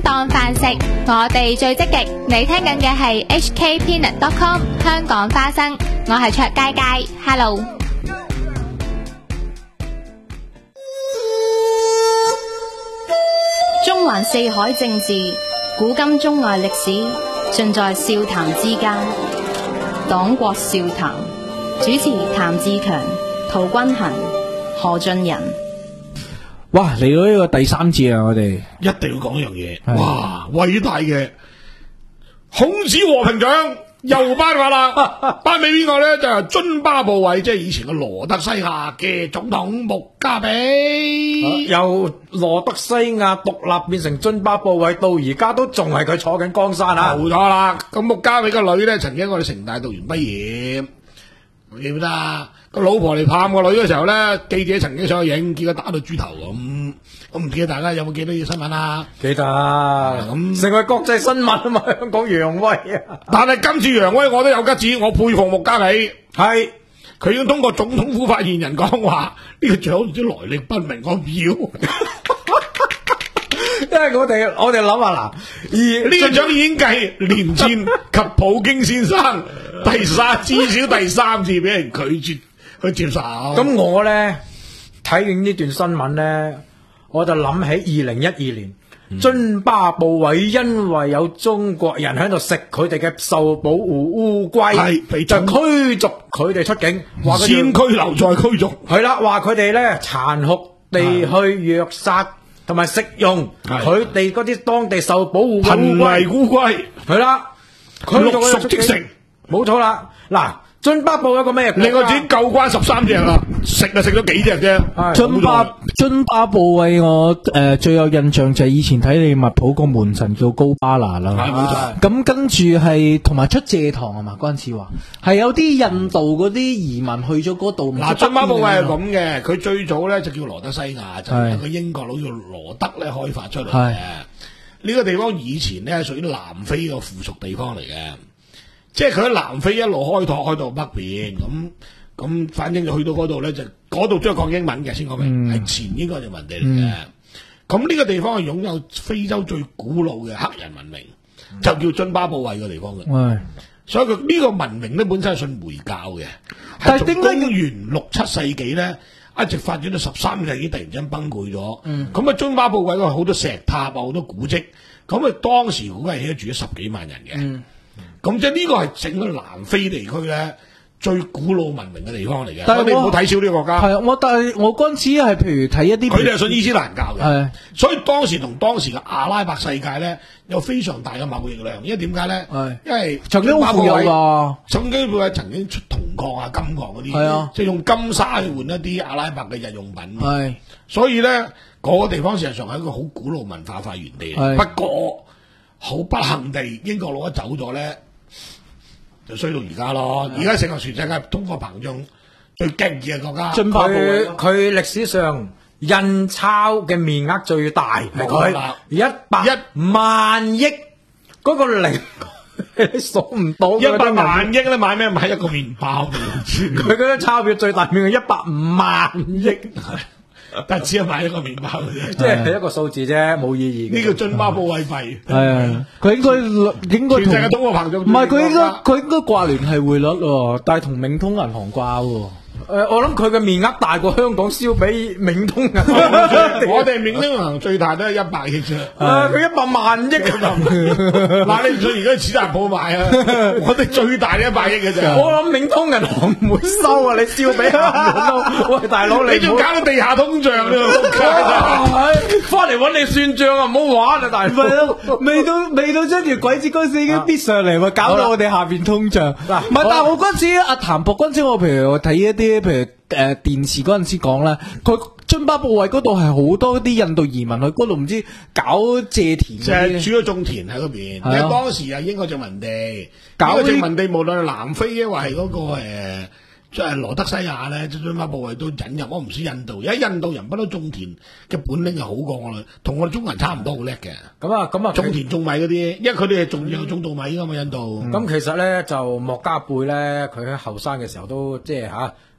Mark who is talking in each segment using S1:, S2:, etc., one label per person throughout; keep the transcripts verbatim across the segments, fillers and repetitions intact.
S1: 當飯食，我哋最積極。你聽緊嘅係 H K Peanut dot com 香港花生，我係卓佳佳 ，Hello。
S2: 中環四海政治，古今中外歷史，盡在笑談之間。黨國笑談，主持譚志強、陶君行、何俊仁。
S3: 哇！嚟到呢個第三節啊，我哋
S4: 一定要講一樣嘢。哇！偉大嘅孔子和平獎又頒發啦，頒俾邊個咧？就係津巴布韋，即係以前嘅羅德西亞嘅總統穆加比。
S5: 由羅德西亞獨立變成津巴布韋，到而家都仲係佢坐緊江山啊！
S4: 冇錯啦。咁穆加比個女咧，曾經我哋城大讀完畢業，記唔記得啊？個老婆嚟探個女嘅時候咧，記者曾經上去影，結果打到豬頭咁。我唔記得大家有冇記得呢個新聞啊？
S5: 記得咁成為國際新聞啊嘛！香港揚威啊！
S4: 但係今次揚威我都有吉子，我佩服穆加比，
S5: 係
S4: 佢已經通過總統府發言人講話，呢、這個獎唔知來歷不明，我唔要。
S5: 因為我哋我哋諗下嗱，而
S4: 呢個獎已經繼連戰及普京先生第三至少第三次俾人拒絕去接受。
S5: 咁我咧睇完呢段新聞咧，我就諗起二零一二年，嗯、津巴布韋因為有中國人喺度食佢哋嘅受保護烏龜，就驅逐佢哋出境，話
S4: 先拘留再驅逐。
S5: 係啦，話佢哋咧殘酷地去虐殺同埋食用佢哋嗰啲當地受保護嘅
S4: 瀕危烏龜。係啦，
S5: 佢
S4: 陸續即食，
S5: 冇錯啦。嗱。津巴布一個咩？
S4: 另外自己救關十三隻啦，食就食咗幾隻啫。
S3: 津巴津巴布韋我誒、呃、最有印象就係以前睇利物浦個門神叫高巴拿啦。
S4: 係冇錯。
S3: 咁跟住係同埋出蔗糖係嘛？嗰陣時話係有啲印度嗰啲移民去咗嗰度。
S4: 嗱，津巴布韋係咁嘅，佢最早咧就叫羅德西亞，就係、是、個英國佬叫羅德咧開發出嚟嘅。呢、這個地方以前咧係屬於南非個附屬地方嚟嘅。即係佢喺南非一路開拓開到北邊，咁咁反正就去到嗰度咧，就嗰度都係講英文嘅，先講明係前英國殖民地嚟嘅。咁、嗯、呢個地方係擁有非洲最古老嘅黑人文明，嗯、就叫津巴布韋嘅地方嘅。嗯、所以佢呢個文明咧本身係信回教嘅，但係點解公元六七世紀咧一直發展到十三世紀突然間崩潰咗？咁、嗯、啊津巴布韋嗰好多石塔啊，好多古蹟，咁啊當時估計起住咗十幾萬人嘅。嗯咁即係呢個係整個南非地區咧最古老文明嘅地方嚟嘅，但係你唔好睇少呢個國家。係啊，我但係我嗰陣時係譬如睇一啲，佢哋係信伊斯蘭教嘅，所以當時同當時嘅阿拉伯世界咧有非常大嘅貿易量。因為點解咧？因為曾經好富有㗎，曾經佢曾經出銅礦啊、金礦嗰啲，啊、即係用金沙去換一啲阿拉伯嘅日用品。係，所以咧嗰、那個地方事實上係一個好古老文化發源地。不過好不幸地，英國佬一走咗咧。就衰到而家咯，而家成個全世界通貨膨脹最勁嘅國家。津巴布韋
S5: 佢歷史上印鈔嘅面額最大係佢一百一萬億，嗰個零數唔到。一百萬億咧買咩？買一個麵包。佢嗰張鈔票最大面額一百五萬億。但只係買一個麵包嘅啫，即係一個數字啫，冇意義嘅。呢個津巴布韋幣係啊，佢應該應該全世界通貨膨脹唔係，佢應該佢應該掛聯繫匯率喎，但係同冥通銀行掛喎。誒、呃，我諗佢嘅面額大過香港燒俾冥通銀行。我哋冥通銀行最大都係一百億啫。誒，佢一百萬億咁。嗱，你唔信而家史達普買啊？我哋最大一百億嘅啫。我諗冥通銀行唔會收啊！你燒俾佢。喂，大佬，你仲搞到地下通脹啊？翻嚟揾你算賬啊！唔好玩啊，大佬。
S3: 未到未到將條鬼子嗰時已經逼上嚟，搞到我哋下邊通脹。唔係，但係我嗰陣時阿譚博嗰陣時，我譬如我睇一啲。譬如誒、呃、電視嗰陣時講咧，佢津巴布韋嗰度係好多啲印度移民去嗰度，唔知搞蔗田，即係主要種田喺嗰邊。因為當時啊，英國殖民地搞殖民地，無論係南非抑或係嗰個誒即係羅德西亞咧，津巴布韋都引入。我唔知印度，而家印度人不嬲種田嘅本領係好過我哋，同我哋中國人差唔多，好叻嘅。咁啊，咁啊，種田種米嗰啲，因為佢哋係種有種稻米噶嘛，印度。咁、嗯、其實咧就莫加貝咧，佢喺後生嘅時候都即係吓。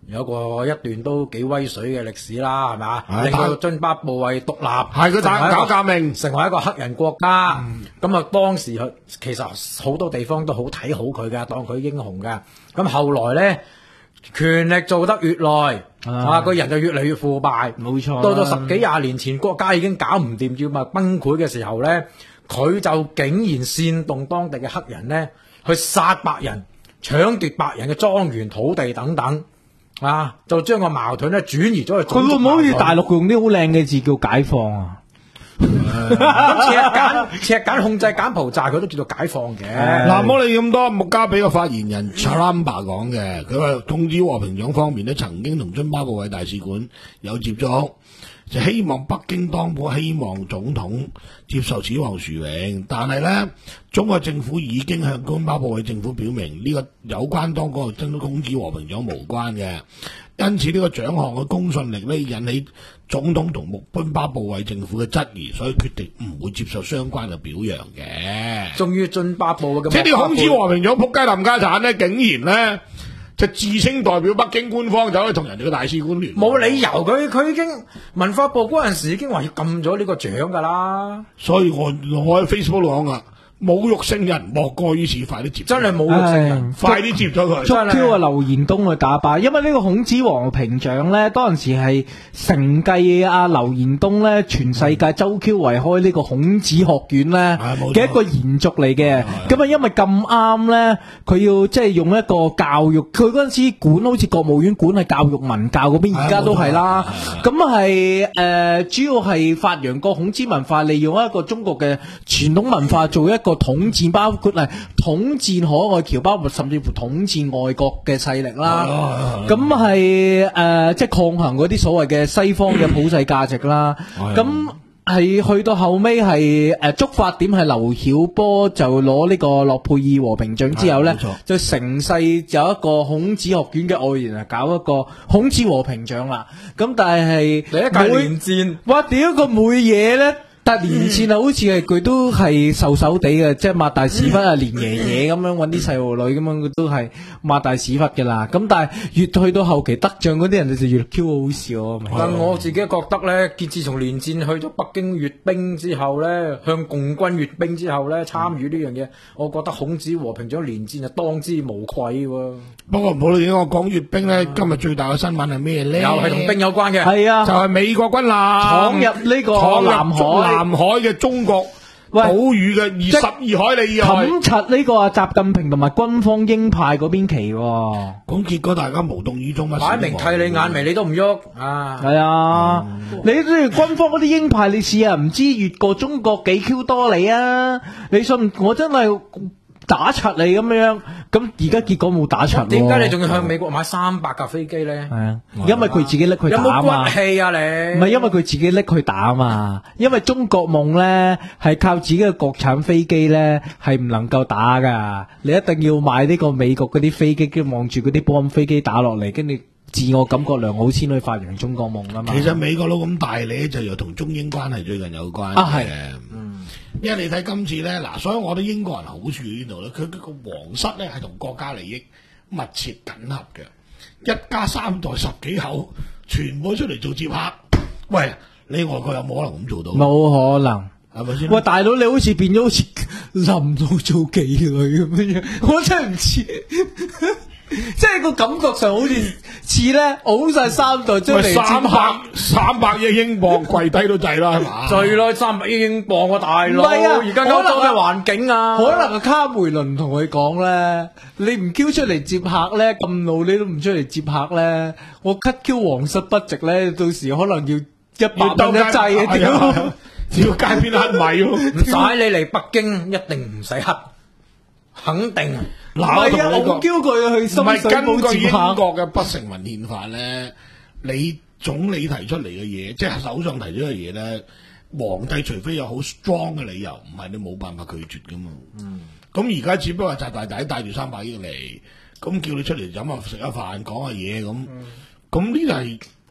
S5: 有個一段都幾威水嘅歷史啦，係咪啊？
S4: 係
S5: 令到津巴布韋獨立，
S4: 係佢打搞革命，
S5: 成為一個黑人國家。咁啊、嗯，當時佢其實好多地方都好睇好佢㗎，當佢英雄㗎。咁後來咧，權力做得越耐，啊個人就越嚟越腐敗。
S3: 冇錯。
S5: 到咗十幾廿年前，國家已經搞唔掂，要咪崩潰嘅時候咧，佢就竟然煽動當地嘅黑人咧去殺白人。搶奪白人嘅莊園土地等等，啊，就將個矛盾咧轉移咗去。
S3: 佢會唔會好似大陸用啲好靚嘅字叫解放啊？
S5: 咁赤柬赤柬控制柬埔寨，佢都叫做解放嘅。
S4: 嗱，唔好理咁多，穆加比嘅發言人 Charamba 講嘅，佢話通知和平獎方面咧，曾經同津巴布韋大使館有接觸。就希望北京當鋪希望總統接受此項殊榮，但係呢，中國政府已經向津巴布韋政府表明呢個有關當嗰個真孔子和平獎無關嘅，因此呢個獎項嘅公信力呢，引起總統同穆津巴布韋政府嘅質疑，所以決定唔會接受相關嘅表揚嘅。
S5: 終於津巴布韋嘅，
S4: 即係呢個孔子和平獎仆街冧家產呢，竟然呢。就自稱代表北京官方，走去同人哋嘅大使館聯絡，
S5: 冇理由，佢佢已經文化部嗰陣時已經話要禁咗呢個獎噶啦。
S4: 所以我我喺 Facebook 度講啊，侮辱聖人莫過於此，快啲接，
S5: 真係侮辱聖人，
S4: 快啲接咗佢。
S3: 捉 Q 啊劉延東去打敗，因為呢個孔子和平獎咧，當時係承繼阿劉延東咧全世界周 Q 圍開呢個孔子學院咧嘅一個延續嚟嘅。咁啊，因為咁啱咧，佢要即係用一個教育，佢嗰陣時管好似國務院管係教育文教嗰邊，而家都係啦。咁係誒，主要係發揚個孔子文化，利用一個中國嘅傳統文化做一個統戰，包括係統戰海外僑，包括甚至乎統戰外國嘅勢力啦。咁係誒，即係抗衡嗰啲所謂嘅西方嘅普世價值啦。咁係去到後尾係誒觸發點係劉曉波就攞呢個諾貝爾和平獎之後咧，就成世有一個孔子學院嘅外援啊，搞一個孔子和平獎啦。咁但係
S5: 第一屆連戰，
S3: 哇！屌個每嘢咧〜但連戰啊，好似係佢都係瘦瘦地嘅，即係擘大屎忽啊，連爺爺咁樣揾啲細路女咁樣，佢都係擘大屎忽嘅啦。咁但係越去到後期得獎嗰啲人就越 Q 好笑。
S5: 但我自己覺得咧，結自從連戰去咗北京閱兵之後咧，向共軍閱兵之後咧，參與呢樣嘢，我覺得孔子和平獎連戰就當之無愧喎。
S4: 不過唔好理我講閱兵咧，今日最大嘅新聞係咩咧？
S5: 又係同兵有關嘅，
S3: 係啊，
S4: 就係美國軍艦
S3: 闖入呢個南海。
S4: 南海嘅中國島嶼嘅二十二海里以外，
S3: 冚柒呢個啊習近平同埋軍方鷹派嗰邊旗，
S4: 咁結果大家無動於衷，
S5: 擺明睇你眼眉你都唔喐啊！
S3: 係啊，嗯、你都軍方嗰啲鷹派，你試下唔知越過中國幾 Q 多你啊？你信我真係打柒你咁樣，咁而家結果冇打柒。
S5: 點解你仲要向美國買三百架飛機咧？
S3: 係啊，因為佢自己拎去打嘛。
S5: 有冇骨氣啊你？
S3: 唔係因為佢自己拎去打嘛，因為中國夢咧係靠自己嘅國產飛機咧係唔能夠打噶，你一定要買呢個美國嗰啲飛機，跟住望住嗰啲波音飛機打落嚟，跟住自我感覺良好先去發揚中國夢啊嘛。
S4: 其實美國佬咁大咧，就又同中英關係最近有關嘅。
S3: 啊係，
S4: 嗯。因為你睇今次咧，嗱，所以我覺得英國人好處喺呢度咧，佢佢個皇室咧係同國家利益密切緊合嘅，一家三代十幾口，全部出嚟做接客。喂，你外國有冇可能咁做到？
S3: 冇可能，
S4: 係咪先？
S3: 喂，大佬你好似變咗好似臨到做妓女咁樣，我真係唔似。即係個感覺上好似似咧，好晒三代將嚟
S4: 三百三百億英鎊跪低都制啦，係嘛？
S5: 最耐三百億英鎊啊，大佬！
S3: 唔係啊，
S5: 而家歐洲嘅環境啊，
S3: 可能個卡梅倫同佢講咧，你唔 Q 出嚟接客咧，咁老你都唔出嚟接客咧，我 cut Q 皇室 budget咧，到時可能要一百蚊一劑啊！屌，
S4: 只要街邊乞米咯，
S5: 唔使你嚟北京一定唔使乞，肯定。
S3: 嗱，係啊，我叫佢去深水埗接客。根據英
S4: 國嘅不成文憲法咧，你總理提出嚟嘅嘢，即係首相提出嘅嘢咧，皇帝除非有好 strong 嘅理由，唔係你冇辦法拒絕噶嘛。嗯。咁而家只不過係習大大帶住三百億嚟，咁叫你出嚟飲下食下飯講下嘢咁，咁呢就係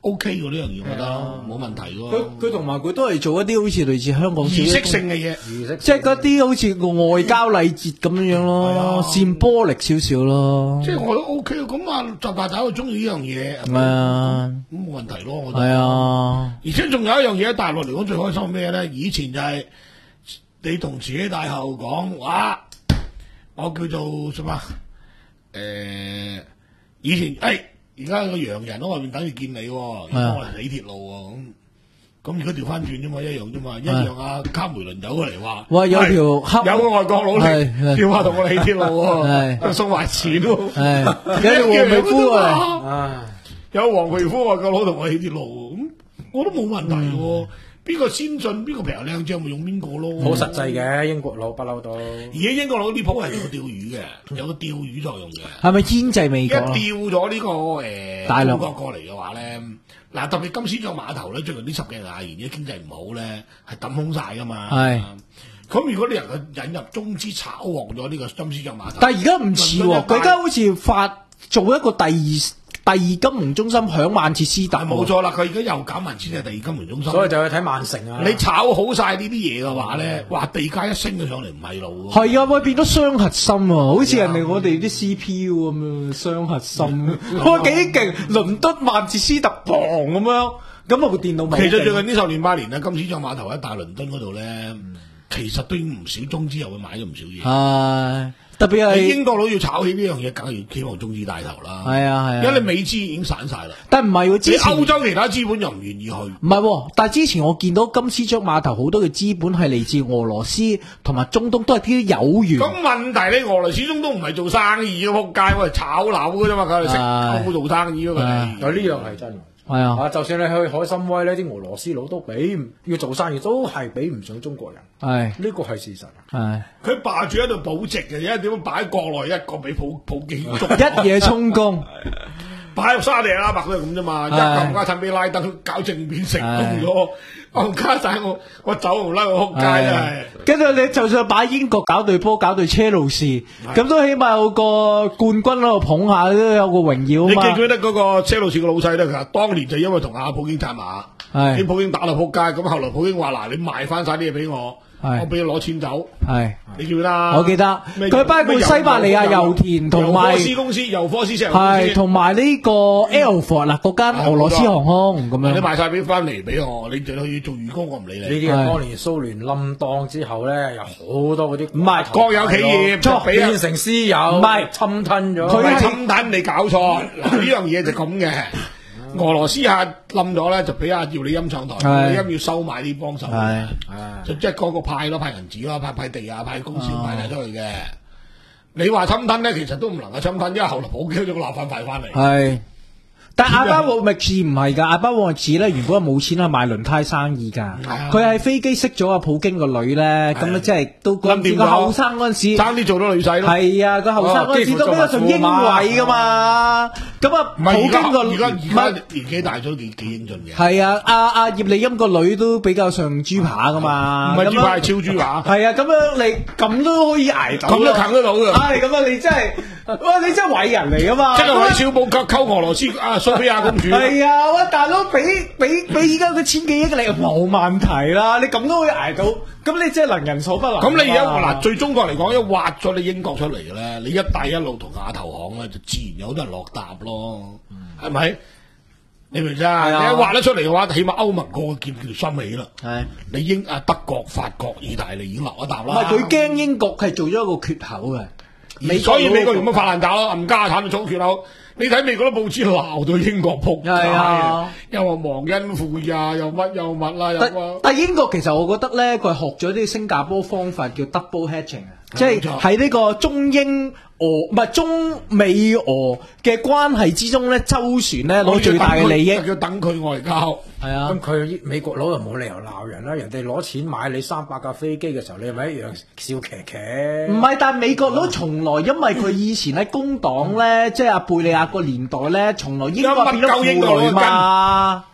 S4: O K 喎呢樣嘢，我覺得冇問題喎。
S3: 佢佢同埋佢都係做一啲好似類似香港
S4: 儀式性嘅嘢，
S3: 儀式即係嗰啲好似個外交禮節咁樣樣咯，扇波力少少咯。
S4: 即係我都 O K 咁啊，習大大佢中意呢樣嘢，
S3: 係啊，
S4: 咁冇問題咯。我覺得
S3: 係啊，
S4: 而且仲有一樣嘢喺大陸嚟講最開心咩咧？以前就係你同自己大後講，哇，我叫做什麼？誒、呃，以前誒。而家個洋人喺外面等住見你，而家我嚟起鐵路喎，咁咁而家調翻轉啫嘛，一樣啫嘛，一樣啊！卡梅倫走過嚟話，
S3: 哇有條黑
S4: 有個外國佬嚟，叫下同我哋起鐵路喎，送埋錢喎，
S3: 有條黃皮膚啊，
S4: 有黃皮膚外國佬同我起鐵路，咁我都冇問題喎。邊個先進，邊個平靚正，咪用邊個咯？
S5: 好實際嘅，英國佬不嬲都。
S4: 而家英國佬呢鋪係有個釣魚嘅，有個釣魚作用嘅。
S3: 係咪牽制美國？
S4: 一釣咗呢個誒
S3: 大陸
S4: 中國過嚟嘅話咧，嗱特別金絲雀碼頭咧，最近呢十幾廿年嘅經濟唔好咧，係抌空晒噶嘛。係。咁如果你能夠引入中資炒旺咗呢個金絲雀碼頭，
S3: 但係而家唔似喎，佢而家好似發做一個第二。第二金融中心響曼徹斯特，
S4: 冇錯啦，佢而家又搞曼徹斯特第二金融中心，
S5: 所以就去睇曼城啊。
S4: 你炒好晒呢啲嘢嘅話咧，哇地價一升咗上嚟唔係路。
S3: 係啊，喂變咗雙核心啊，好似人哋我哋啲 C P U 咁樣雙核心，哇幾勁！倫敦曼徹斯特磅咁樣，咁啊部電腦咪。
S4: 其實最近呢十年八年咧，金絲雀碼頭喺大倫敦嗰度咧，嗯、其實都已經唔少中資又會買咗唔少嘢。係。特別係英國佬要炒起呢樣嘢，梗係要希望中資帶頭啦。係啊係啊，因為你美資已經散晒啦。但唔係喎，之前歐洲其他資本又唔願意去。唔係喎，但係之前我見到金絲雀碼頭好多嘅資本係嚟自俄羅斯同埋中東，都係啲有緣。咁問題你俄羅斯中東唔係做生意嘅仆街，我係炒樓嘅啫嘛，佢哋食冇做生意咯，佢哋。有呢樣係真。係啊，啊，就算你去海參崴呢啲俄羅斯佬都比唔要做生意，都係比唔上中國人。係呢個係事實。係佢霸住喺度保值嘅，而家點樣擺喺國內一個俾普普京捉，一夜充公，擺入沙地阿拉伯都係咁啫嘛。一冚家趁俾拉登搞政變成功咗，冚家仔我我走唔甩我仆街真係。跟住你就算擺英國搞隊波搞隊車路士，咁都起碼有個冠軍喺度捧下，都有個榮耀啊嘛。你記唔記得嗰個車路士個老細咧？其實當年就因為同阿普京拆馬，啲普京打到仆街，咁後來普京話嗱，你賣翻晒啲嘢俾我。我俾你攞錢走，係你記唔記得？我記得，佢包括西伯利亞油田同埋科斯公司、油科斯石油公司，係同埋呢個 Airfort 嗱嗰間俄羅斯航空咁樣。你賣晒俾翻嚟俾我，你就去做員工，我唔理你。呢啲係當年蘇聯冧檔之後咧，有好多嗰啲唔係國有企業，作變成私有，唔係侵吞咗。佢係侵吞，你搞錯嗱，呢樣嘢就咁嘅。俄羅斯下冧咗咧，就俾阿姚李欽上台，姚李欽要收買啲幫手，就即係嗰個派咯，派銀紙咯，派派地啊，派公司派晒出去嘅。你話侵吞咧，其實都唔能夠侵吞，因為後來普京咗個鬧翻派翻嚟。係。但阿巴沃密茨唔係噶，阿巴沃密茨咧原本係冇錢去賣輪胎生意噶，佢係飛機識咗阿普京個女咧，咁咧即係都嗰陣時個後生嗰陣時，爭啲做到女仔咯。係啊，個後生嗰陣時都比較上英偉噶嘛，咁啊普京個而家而家年紀大咗幾幾英俊嘅。係啊，阿阿葉利欽個女都比較上豬扒噶嘛，唔係豬扒係超豬扒。係啊，咁樣你咁都可以捱到，咁都啃得到噶。係咁啊，你真係，哇！你真係偉人嚟噶嘛。即係韋小寶溝溝俄羅斯啊！蘇菲亞公主係啊，喂大佬，俾俾俾而家佢千幾億你冇問題啦，你咁都可以捱到，咁你真係能人所不能。咁你而家嗱，對中國嚟講，一挖咗你英國出嚟嘅咧，你一帶一路同亞投行咧，就自然有好多人落搭咯，係咪、嗯？你明唔明啊？你一挖得出嚟嘅話，起碼歐盟個個叫叫心起啦。係你英啊德國、法國、意大利已經落一搭啦。唔係佢驚英國係做咗一個缺口嘅，所以美國用乜發爛渣咯，冚家產做缺口。你睇美國啲報紙鬧到英國仆街啊，又話忘恩負義啊，又乜又乜啦，又乜。但英國其實我覺得咧，佢係學咗啲新加坡方法叫 double hedging 啊，即係喺呢個中英俄唔係中美俄嘅關係之中咧，周旋咧攞最大嘅利益，要等佢外交。係啊，咁佢美國佬又冇理由鬧人啦，人哋攞錢買你三百架飛機嘅時候，你係咪一樣笑騎騎？唔係，但係美國佬從來因為佢以前喺工黨咧，即係阿貝利亞個年代咧，從來英國變咗負累嘛。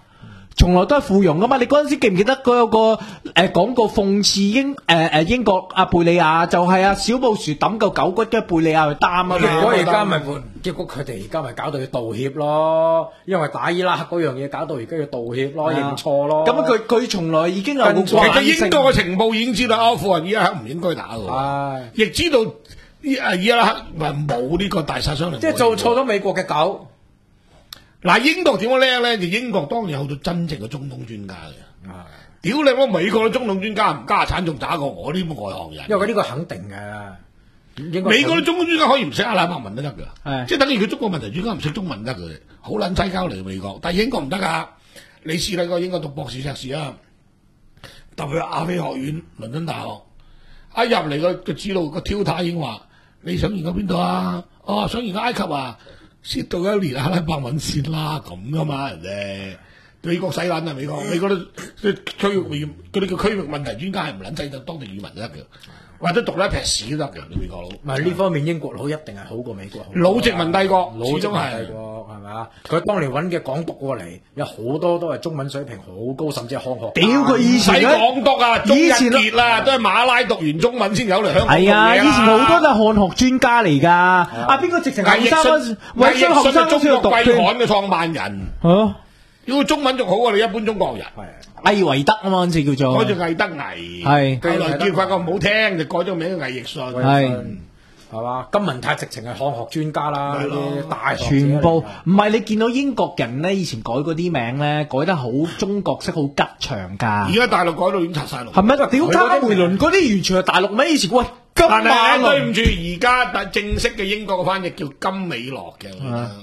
S3: 從來都係附庸噶嘛。你嗰陣時記唔記得嗰有個誒廣告諷刺英誒誒、呃、英國阿貝利亞，就係阿小布殊抌嚿狗骨嘅貝利亞去擔啊嘛。
S5: 結果而家咪結果佢哋而家咪搞到要道歉咯，因為打伊拉克嗰樣嘢搞到而家要道歉咯，認錯咯。
S3: 咁佢佢從來已經有個
S4: 其實英國嘅情報已經知道阿富汗伊拉克唔應該打嘅，亦知道伊啊伊拉克咪冇呢個大殺傷力。
S5: 即係做錯咗美國嘅狗。
S4: 嗱，英國點樣叻咧？就英國當年有到真正嘅中東專家嘅。屌你乜美國嘅中東專家唔家產仲打過我呢啲外行人？
S5: 因為呢個肯定嘅。
S4: 美國嘅中東專家可以唔識阿拉伯文都得㗎，
S3: 係
S4: 即係等於佢中國問題專家唔識中文得嘅，好撚西交嚟嘅美國。但係英國唔得㗎，你試睇過英國讀博士碩士啊，特別亞非學院、倫敦大學，一入嚟個個知道個挑塔已經話：你想研究邊度啊？哦，想研究埃及啊？先讀一年阿拉伯文先啦，咁㗎嘛人哋。美國洗撚啊！美國美國都區域語，嗰啲叫區域問題專家係唔撚制得當地語文都得嘅，或者讀一撇屎都得嘅。你美國佬，
S5: 唔係呢方面英國佬一定係好過美國好。
S4: 老殖民帝國，
S5: 老殖民帝國係咪啊？佢當年揾嘅港督過嚟，有好多都係中文水平好高，甚至係漢學。
S3: 屌佢以前
S4: 使港督啊，中日傑啊，都係馬拉讀完中文先有嚟香港。
S3: 係啊，以前好多都係漢學專家嚟㗎。啊，邊個直情後生嗰時，魏信後生嗰時讀
S4: 中國貴刊嘅創辦人。
S3: 嚇！
S4: 如果中文仲好過你一般中國人，
S3: 魏維德啊嘛，嗰陣時叫做。
S4: 嗰隻魏德魏，
S3: 係。
S4: 後來叫發覺唔好聽，就改咗名叫魏奕信。
S3: 係。
S5: 係嘛？金文泰直情係漢學專家啦，啲大學
S3: 全部唔係你見到英國人咧，以前改嗰啲名咧，改得好中國式，好吉祥㗎。
S4: 而家大陸改到已經拆晒路。
S3: 係咪？屌加梅倫嗰啲完全係大陸咩？以前喂，金
S4: 但係
S3: 馬
S4: 對唔住，而家正式嘅英國嘅翻譯叫金美樂嘅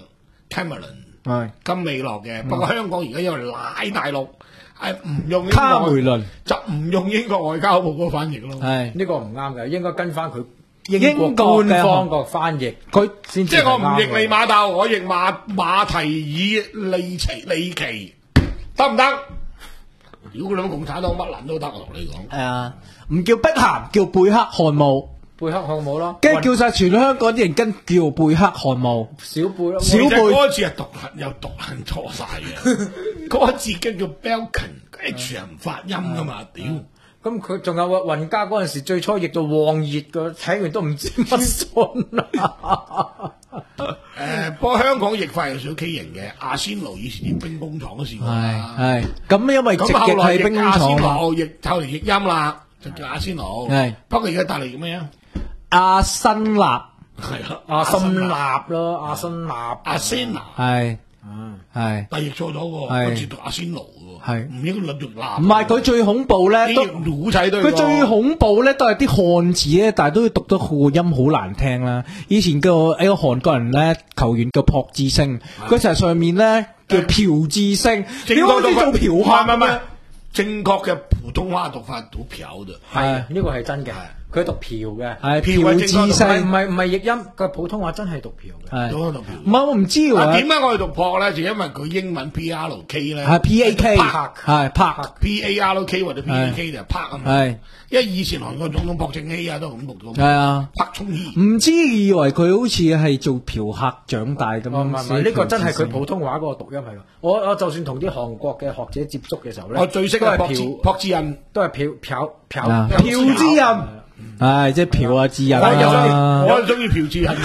S4: Cameron。
S3: 係
S4: 金美樂嘅，不過香港而家因為奶大陸係唔用英國
S3: 卡梅倫，
S4: 就唔用英國外交部嗰個翻譯咯。
S3: 係
S5: 呢個唔啱嘅，應該跟翻佢
S3: 英
S5: 國
S3: 國
S5: 官方個翻譯，
S3: 佢
S4: 即係我唔譯利馬竇，我譯馬馬提爾利奇利奇，得唔得？如果你乜共產黨乜撚都得，我同你講。
S3: 係啊，唔叫碧咸，叫貝克漢姆。
S5: 貝克漢姆咯，
S3: 跟住叫晒全香港啲人跟叫貝克漢姆，
S5: 小貝咯，
S3: 小貝
S4: 嗰字係讀又讀撚錯晒嘅，嗰字嘅叫 Balkan，H 係唔發音噶嘛，屌！
S5: 咁佢仲有雲家嗰陣時最初譯做旺熱嘅，睇完都唔知乜信啊！
S4: 誒，不過香港譯法有少少畸形嘅，阿仙奴以前啲冰工廠都試過啦。
S3: 係咁，因為直
S4: 咁後來
S3: 係冰工
S4: 譯阿仙奴
S3: 廠，
S4: 譯後嚟譯音啦，就叫阿仙奴。
S3: 係
S4: 不過而家帶嚟叫咩啊？
S3: 阿新納
S4: 係啦，
S5: 阿森納咯，阿森納，
S4: 阿仙拿
S3: 係，係
S4: 但係譯錯咗喎，
S3: 係
S4: 好似讀阿仙奴喎，
S3: 係
S4: 唔應該諗住納。
S3: 唔係佢最恐怖咧，都
S4: 啲古仔都係
S3: 佢最恐怖咧，都係啲漢字咧，但係都要讀得個音好難聽啦。以前個一個韓國人咧，球員叫朴智星，佢成日上面咧叫朴智星，點解知做嫖客？
S4: 唔係唔係，正確嘅普通話讀法讀嫖嘅。
S5: 係呢個係真嘅，佢讀嫖嘅，
S3: 係
S4: 嫖
S3: 朴智
S5: 唔係唔
S3: 星，
S5: 係唔係譯音，佢普通話真係讀嫖嘅。
S3: 係
S4: 讀讀嫖。
S3: 唔係我唔知
S4: 嗱，
S3: 喎，
S4: 點解我哋讀破咧？就因為佢英文 P R K 咧，
S3: 係 P A K
S4: 拍
S3: 係拍
S4: P A R K 或者 P A K 就係拍啊嘛。
S3: 係
S4: 因為以前韓國總統朴正熙啊都咁讀
S3: 係啊。
S4: 拍充氣。
S3: 唔知以為佢好似係做嫖客長大咁
S5: 唔係唔
S3: 樣，
S5: 係，呢個真係佢普通話嗰個讀音係咯。我我就算同啲韓國嘅學者接觸嘅時候咧，
S4: 我最識
S5: 都係
S4: 係朴智
S5: 嫖，
S4: 朴智恩，
S5: 都係嫖嫖嫖
S3: 啊
S5: 嫖
S3: 朴智仁，係即係嫖啊智仁
S4: 我係中意
S3: 啊，
S4: 我係中意朴智恩。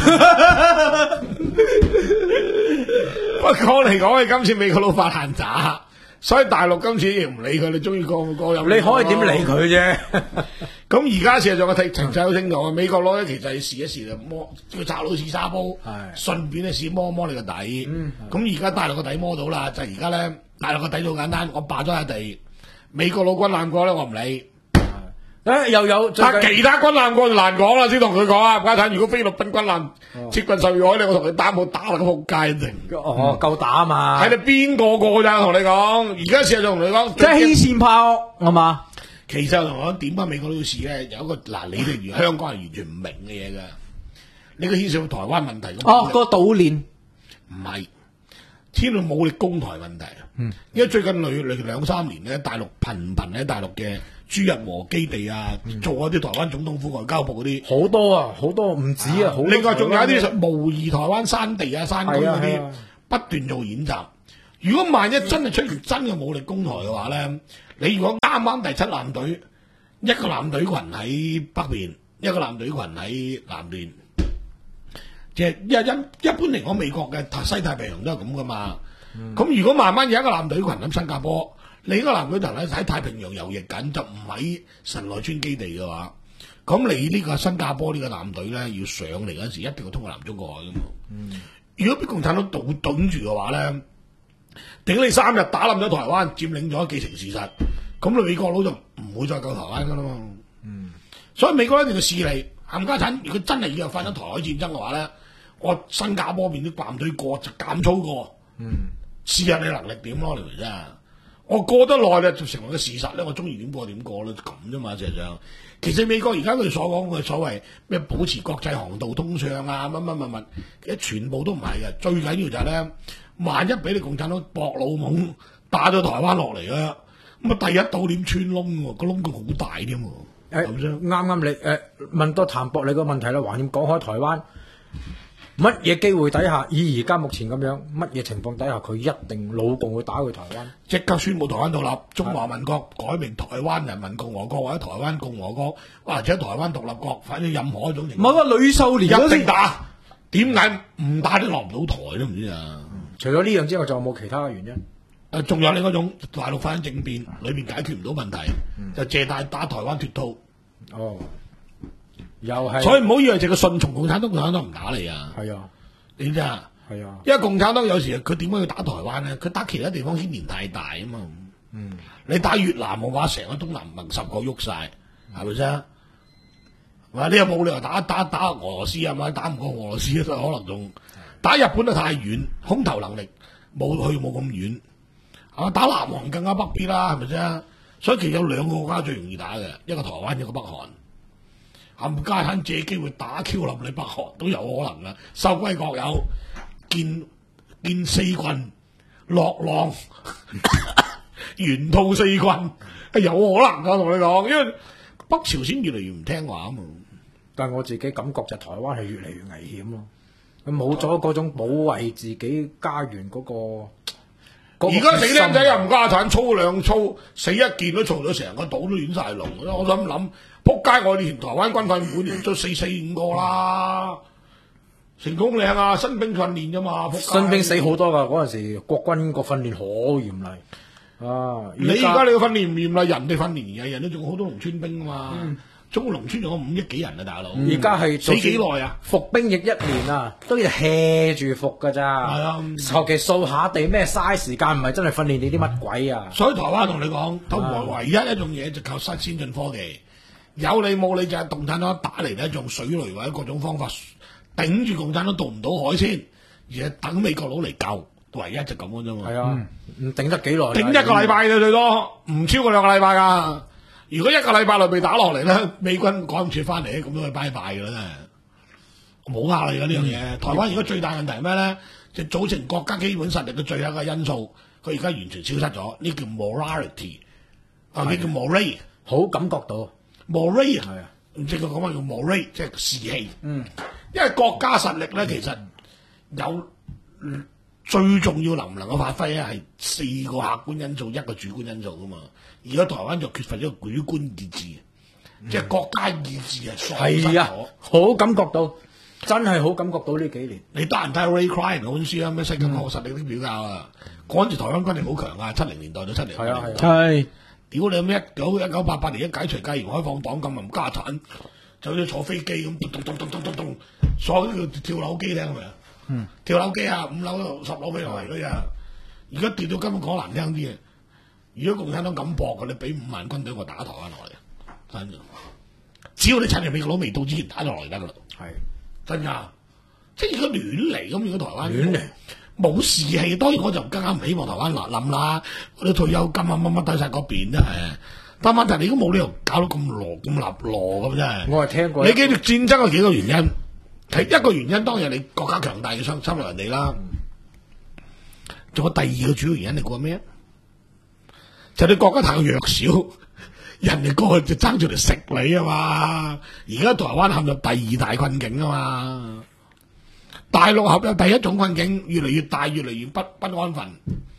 S4: 不過講嚟講去，今次美國佬發爛渣，所以大陸今次亦唔理佢，你中意過過入。
S5: 你可以點理佢啫？
S4: 咁而家事實上個睇情勢好清楚啊！美國佬咧其實係試一試就摸叫摘佬試沙煲，
S5: 係
S4: 順便咧試摸摸你個底。咁而家大陸個底摸到啦，就係而家咧大陸個底好簡單，我霸咗下地，美國佬軍艦過咧我唔理。
S5: 誒又有最
S4: 但
S5: 近
S4: 其他軍艦過就難講啦，先同佢講啊！家產如果菲律賓軍艦接近十二海里，我同佢打冇打落個仆街一定。
S5: 哦夠打啊嘛！
S4: 睇你邊個過咋？同你講，而家事實上同你講，
S3: 即係欺善炮係嘛？
S4: 其實我同我講點解美國佬要試咧？有一個嗱，你哋如香港人完全唔明嘅嘢㗎。呢個牽涉到台灣問題。
S3: 哦，個島鏈
S4: 唔係牽到武力攻台問題。嗯，因為最近兩兩兩三年咧，大陸頻頻喺大陸嘅駐日和基地啊，嗯、做嗰啲台灣總統府外交部嗰啲
S5: 好多啊，好多唔止啊，好多
S4: 另外仲有一啲模擬台灣山地啊、山區嗰啲，
S5: 啊啊、
S4: 不斷做演習。 如果萬一真係出現真嘅武力攻台嘅話咧，你如果啱啱第七艦隊一個艦隊群喺北邊，一個艦隊群喺南邊，即係一一一般嚟講，美國嘅西太平洋都係咁噶嘛。咁、嗯、如果慢慢有一個艦隊群喺新加坡，另一個艦隊群咧喺太平洋游弋緊，就唔喺神奈川基地嘅話，咁你呢個新加坡呢個艦隊咧要上嚟嗰陣時，一定要通過南中國海噶嘛。嗯、如果俾共產黨堵堵住嘅話咧，頂你三日打冧咗台灣，佔領咗既成事實，咁你美國佬就唔會再救台灣噶啦嘛。嗯，所以美國一定要試嚟冚家產。如果真係要發生台海戰爭嘅話咧，我新加坡邊啲艦隊過就減粗過，嗯，試下你能力點咯，你明唔明啫？我過得耐咧，就成為個事實咧。我中意點過點過咧，咁啫嘛，事實上。其實美國而家佢哋所講嘅所謂咩保持國際航道通暢啊，乜乜乜乜，其實全部都唔係嘅。最緊要就係咧，萬一俾你共產黨搏老懵打咗台灣落嚟啦，咁啊第一島點穿窿喎？個窿仲好大添喎。誒
S5: 啱啱你誒、呃、問到譚博你個問題啦，橫掂講開台灣。乜嘢機會底下，以而家目前咁樣，乜嘢情況底下，佢一定老共會打去台灣，
S4: 即刻宣布台灣獨立，中華民國改名台灣人民共和國或者台灣共和國，或者台灣獨立國，反正任何一種情況。
S3: 某個呂秀蓮
S4: 一定打，點解唔打都落唔到台都唔知啊、
S5: 嗯！除咗呢樣之外，仲有冇其他嘅原因？
S4: 誒，仲有另一種大陸發生政變，裏邊解決唔到問題，嗯、就借大打台灣脫套。
S5: 哦。又係，
S4: 所以唔好以為淨係順從共產黨，共產黨唔打你啊！
S5: 係啊，
S4: 你知啊？
S5: 係啊，
S4: 因為共產黨有時佢點解要打台灣咧？佢打其他地方牽連太大啊嘛。嗯，你打越南嘅話，成個東南盟十個喐晒，係咪先？話你又冇理由打打打俄羅斯啊嘛？打唔過俄羅斯可能仲打日本都太遠，空投能力冇去冇咁遠。啊，打南韓更加北邊啦，係咪先？所以其實有兩個國家最容易打嘅，一個台灣，一個北韓。冚家鏟借機會打 Q 冧你北韓都有可能噶，收歸國有，見見四棍落浪，元吐四棍係有可能噶，同你講，因為北朝鮮越嚟越唔聽話啊嘛。
S5: 但係我自己感覺就台灣係越嚟越危險咯，佢冇咗嗰種保衛自己家園嗰、嗰個。
S4: 而家死僆仔又唔家產，操兩操，死一件都嘈咗成個島都亂晒龍。我諗諗。仆街！我哋以前台灣軍訓每年都四四五個啦，成功嶺啊，新兵訓練啫嘛，仆街！
S5: 新兵死好多噶，嗰陣時國軍個訓練好嚴厲啊！
S4: 你而家你個訓練唔嚴厲，人哋訓練而人都仲好多農村兵啊嘛，嗯、中國農村仲有五億幾人啊，大佬！
S5: 而家係
S4: 死幾耐啊？
S5: 服兵役一年啊，都要 hea 住服噶咋？係啊，求其掃下地咩嘥時間，唔係真係訓練你啲乜鬼啊！
S4: 所以台灣同你講，都唯一一種嘢就靠新先進科技。有你冇你就係共產黨打嚟咧，用水雷或者各種方法頂住共產黨渡唔到海先，而係等美國佬嚟救，唯一就咁嘅啫嘛。係啊，
S5: 唔頂得幾耐？
S4: 頂一個禮拜嘅最多，唔超過兩個禮拜噶。如果一個禮拜內被打落嚟咧，美軍趕唔切翻嚟，咁都係拜拜噶啦，真係冇呃你噶呢樣嘢。嗯、台灣而家最大問題係咩咧？就組成國家基本實力嘅最後一個因素，佢而家完全消失咗。呢叫 morality， 啊，呢叫 moral，
S5: 好感覺到。
S4: moral 啊，唔知佢講乜叫 moral， 即係士氣。嗯，因為國家實力咧，其實有、嗯、最重要能唔能夠發揮咧，係四個客觀因素，一個主觀因素噶嘛。而家台灣就缺乏咗個主觀意志，嗯、即係國家意志係喪失咗。係啊，
S5: 好感覺到，真係好感覺到呢幾年。
S4: 你得閒睇 Ray Cline 嗰本書啊，咩世界國實力的比較啊，嗰陣時台灣軍力好強啊，七零年代到七零年代。係啊
S3: 係。
S4: 屌你咩？一九一九八八年一解除戒嚴開放黨禁，冚家產，就好似坐飛機咁，咚咚咚咚咚咚咚，坐嗰條跳樓機聽係咪啊？嗯，跳樓機啊，五樓十樓飛落嚟嗰啲啊，而家跌到根本講難聽啲嘅。如果共產黨咁搏嘅，你俾五萬軍隊我打台灣落嚟，真嘅。只要你趁住美國佬未到之前打落嚟得噶啦，係真噶。即係而家亂嚟咁，如果台灣亂嚟。冇士氣，當然我就更加唔希望台灣落冧啦。嗰啲退休金啊乜乜低晒嗰邊真係。但問題你都冇理由搞到咁羅咁立羅咁真係。我係聽過。你記住戰爭有幾個原因？係一個原因，當然你國家強大要侵侵略人哋啦。仲有第二個主要原因，你估咩？就你國家太弱小，人哋過去就爭住嚟食你啊嘛。而家台灣陷入第二大困境啊嘛。大陸陷入第一種困境，越嚟越大，越嚟越不不安分。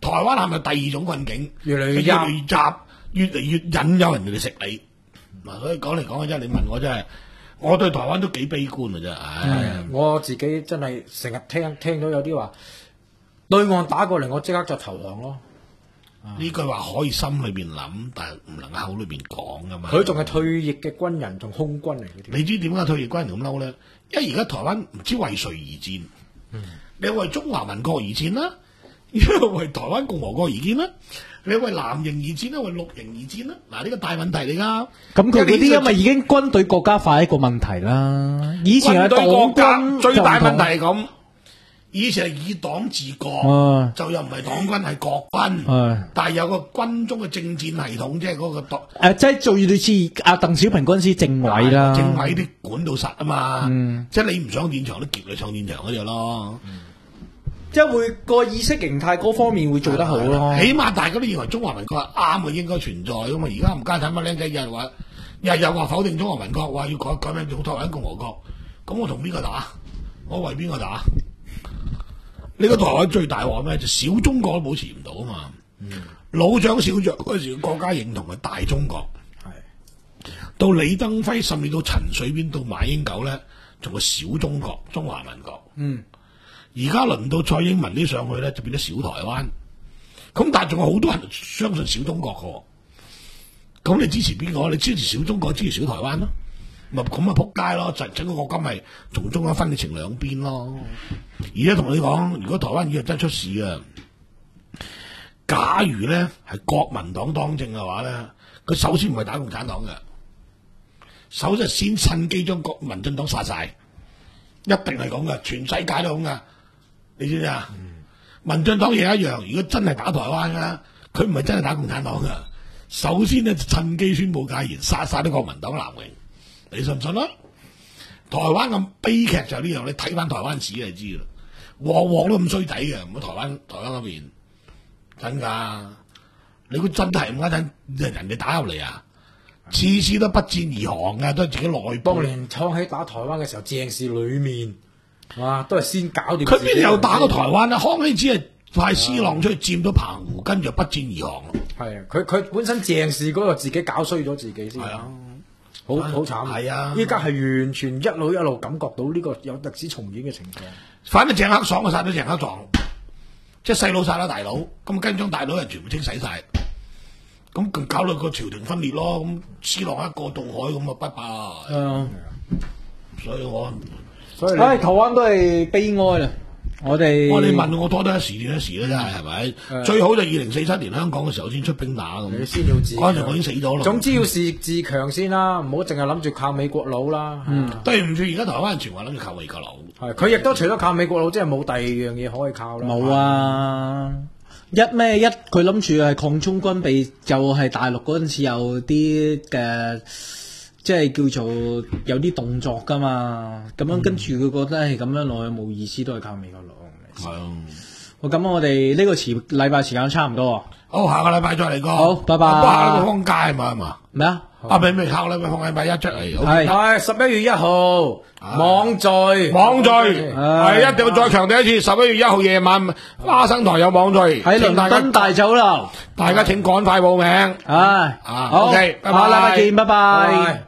S4: 台灣係咪第二種困境？
S5: 越嚟越
S4: 越嚟越雜，越嚟越引誘人哋嚟食你。嗱，所以講嚟講去真係，你問我真係，我對台灣都幾悲觀嘅啫。唉，
S5: 我自己真係成日聽聽到有啲話對岸打過嚟，我即刻就投降咯。
S4: 呢句話可以心裏邊諗，但係唔能夠口裏邊講噶嘛。
S5: 佢仲係退役嘅軍人，仲空軍嚟嘅。
S4: 你知點解退役軍人咁嬲咧？因為而家台灣唔知為誰而戰，嗯、你為中華民國而戰啦，因為為台灣共和國而戰啦，你為藍營而戰啦，為綠營而戰啦。嗱，呢個大問題嚟噶。
S3: 咁佢嗰啲因為已經軍隊國家化一個問題啦。以前係黨軍
S4: 最大問題係咁。以前係以黨治國，
S3: 啊、
S4: 就又唔係黨軍係國軍，
S3: 啊、
S4: 但係有個軍中嘅政戰系統，即係嗰個黨。
S3: 誒，即係做類似阿鄧小平嗰陣時政委啦，
S4: 政委啲管到實啊嘛，
S3: 嗯、
S4: 即係你唔上戰場都劫你上戰場嗰隻咯。
S3: 嗯、即係會個意識形態嗰方面會做得好咯。
S4: 起碼大家都認為中華民國係啱嘅，應該存在噶嘛。而家唔家產乜僆仔又話，又又話否定中華民國，話要改改名做台灣共和國。咁我同邊個打？我為邊個打？呢個台灣最大鑊咩？就小中國都保持唔到啊嘛！嗯、老蔣小雀嗰時國家認同係大中國，係到李登輝甚至到陳水扁到馬英九咧，仲係小中國中華民國。嗯，而家輪到蔡英文呢上去咧，就變咗小台灣。咁但係仲有好多人相信小中國嘅，咁你支持邊個？你支持小中國，支持小台灣咯？咪咁咪撲街咯！就整個國家咪從中間分裂成兩邊咯。而家同你講，如果台灣以後真出事啊，假如咧係國民黨當政嘅話咧，佢首先唔係打共產黨嘅，首先先趁機將國民進黨殺晒，一定係咁嘅，全世界都咁噶。你知唔知啊？嗯、民進黨亦一樣，如果真係打台灣啦，佢唔係真係打共產黨噶，首先咧就趁機宣布戒嚴，殺晒啲國民黨藍營。你信唔信啊？台灣咁悲劇就係呢樣，你睇翻台灣史就知啦，鑊鑊都咁衰仔嘅，唔好台灣台灣嗰邊真噶。你估真係唔家陣人哋打入嚟啊？次次都不戰而降嘅，都係自己內部。
S5: 當年康熙打台灣嘅時候，鄭氏裏面哇，都係先搞掂。
S4: 佢邊有打過台灣啊？康熙只係派施琅出去佔咗澎湖，跟住不戰而降。
S5: 係啊，佢佢本身鄭氏嗰個自己搞衰咗自己先。係啊。好好慘，
S4: 係啊！
S5: 依家係完全一路一路感覺到呢個有歷史重演嘅情況。
S4: 反正鄭克爽就殺咗鄭克壯，即係細佬殺咗大佬，咁跟住大佬人全部清洗晒，咁搞到個朝廷分裂咯。咁施琅一個渡海咁啊，拜拜。
S3: 嗯，
S4: 所以我
S3: 所以唉，台灣都係悲哀啦。我哋
S4: 我你問我多得一時斷一時啦，真係係咪？嗯、最好就二零四七年香港嘅時候先出兵打咁。
S5: 你先要自強，
S4: 嗰陣時我已經死咗啦。
S5: 總之要自自強先啦，唔好淨係諗住靠美國佬啦。
S4: 嗯，對唔住，而家台灣人全話諗住靠美國佬。
S5: 係，佢亦都除咗靠美國佬，即係冇第二樣嘢可以靠啦。
S3: 冇啊！一咩一，佢諗住係擴充軍備，就係、是、大陸嗰陣時有啲嘅。即係叫做有啲動作噶嘛，咁樣跟住佢覺得係咁樣落去冇意思，都係靠美國佬。係啊，好咁，我哋呢個時禮拜時間差唔多。
S4: 好，下個禮拜再嚟過。
S3: 好，拜拜。
S4: 不過下個放假係嘛係嘛？
S3: 咩啊？
S4: 啊，咪咪下個禮拜放禮拜一出嚟。
S3: 係
S5: 係十一月一號網聚，
S4: 網聚係一定要再強調一次，十一月一號夜晚花生台有網聚
S3: 喺倫敦大酒樓，
S4: 大家請趕快報名。
S3: 唉，
S4: 啊，
S3: 好，下禮拜見，拜拜。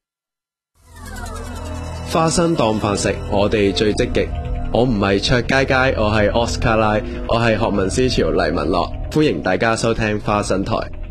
S6: 花生當飯食，我哋最積極。我唔係卓佳佳，我係奧斯卡拉，我係學民思潮黎文樂，歡迎大家收聽花生台。